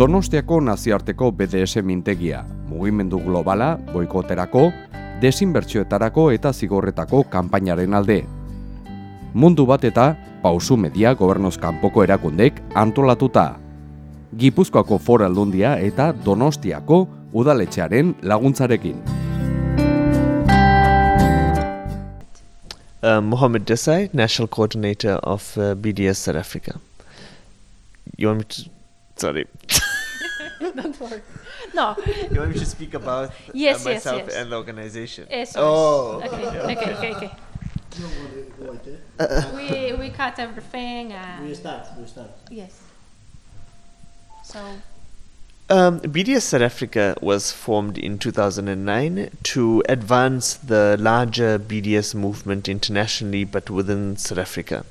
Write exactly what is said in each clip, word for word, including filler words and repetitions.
Donostiako nazioarteko B D S mintegia, mugimendu globala, boikoterako, desinbertsioetarako eta zigorretako kanpainaren alde. Mundu bat eta Pausu Media gobernoz kanpoko erakundek antolatuta. Gipuzkoako Foru Aldundia eta Donostiako udaletxearen laguntzarekin. Uh, Mohammed Desai, National Coordinator of uh, B D S South Africa. You want me to... Sorry. Don't worry. No. You want me to speak about yes, uh, myself yes, yes. and the organization? Yes, oh. Okay, okay, okay. okay, okay. Uh, we we cut everything. And We start. We start. yes. So Um, B D S South Africa was formed in two thousand nine to advance the larger B D S movement internationally, but within South Africa.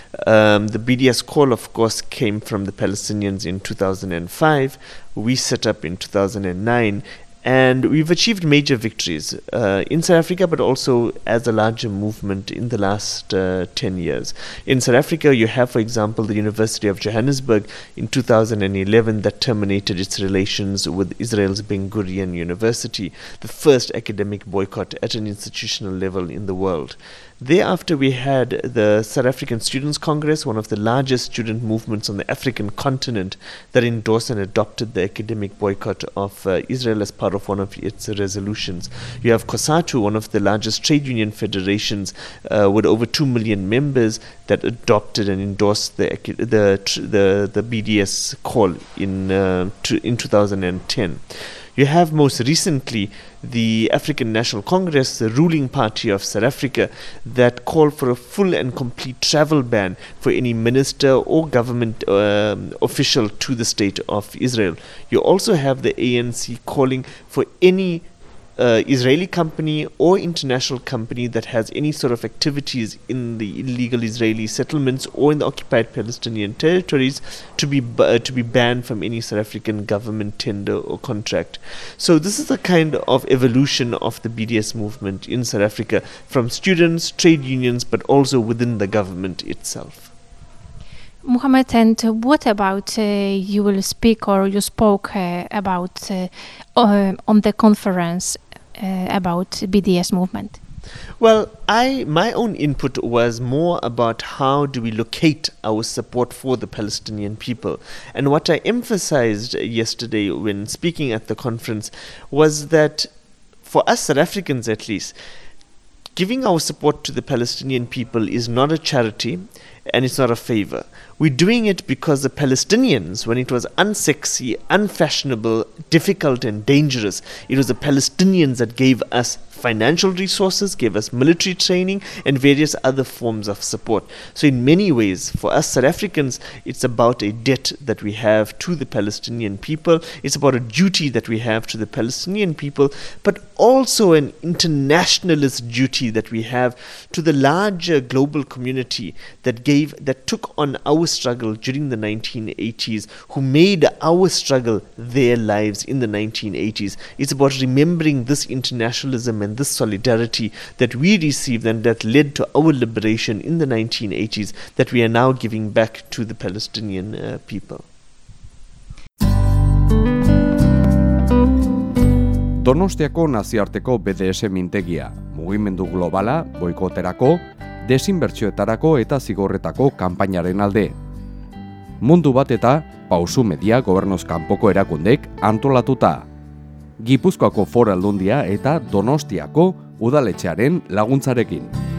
Um, the B D S call, of course, came from the Palestinians in two thousand five. We set up in two thousand nine. And we've achieved major victories uh, in South Africa, but also as a larger movement in the last uh, ten years. In South Africa, you have, for example, the University of Johannesburg in two thousand eleven that terminated its relations with Israel's Ben Gurion University, the first academic boycott at an institutional level in the world. Thereafter, we had the South African Students' Congress, one of the largest student movements on the African continent, that endorsed and adopted the academic boycott of uh, Israel as part of one of its resolutions. You have COSATU, one of the largest trade union federations uh, with over two million members, that adopted and endorsed the the the, the B D S call in uh, to, in two thousand ten. You have most recently the African National Congress, the ruling party of South Africa, that called for a full and complete travel ban for any minister or government um, official to the state of Israel. You also have the A N C calling for any Uh, Israeli company or international company that has any sort of activities in the illegal Israeli settlements or in the occupied Palestinian territories to be uh, to be banned from any South African government tender or contract. So this is a kind of evolution of the B D S movement in South Africa, from students, trade unions, but also within the government itself. Mohammed, and what about uh, you will speak or you spoke uh, about uh, uh, on the conference uh, about B D S movement? Well, I my own input was more about how do we locate our support for the Palestinian people. And what I emphasized yesterday when speaking at the conference was that for us South Africans at least, giving our support to the Palestinian people is not a charity and it's not a favor. We're doing it because the Palestinians, when it was unsexy, unfashionable, difficult and dangerous, it was the Palestinians that gave us financial resources, gave us military training and various other forms of support. So in many ways, for us South Africans, it's about a debt that we have to the Palestinian people. It's about a duty that we have to the Palestinian people, but also an internationalist duty that we have to the larger global community that gave, that took on our struggle during the nineteen eighties, who made our struggle their lives in the nineteen eighties. It's about remembering this internationalism and this solidarity that we received and that led to our liberation in the nineteen eighties, that we are now giving back to the Palestinian uh, people. Donostiako nazioarteko B D S mintegia, mugimendu globala, boikoterako, desinbertsioetarako eta zigorretako kanpainaren alde. Mundu bat eta Pausu Media gobernoz kanpoko erakundek antolatuta. Gipuzkoako Foru Aldundia eta Donostiako udaletxearen laguntzarekin.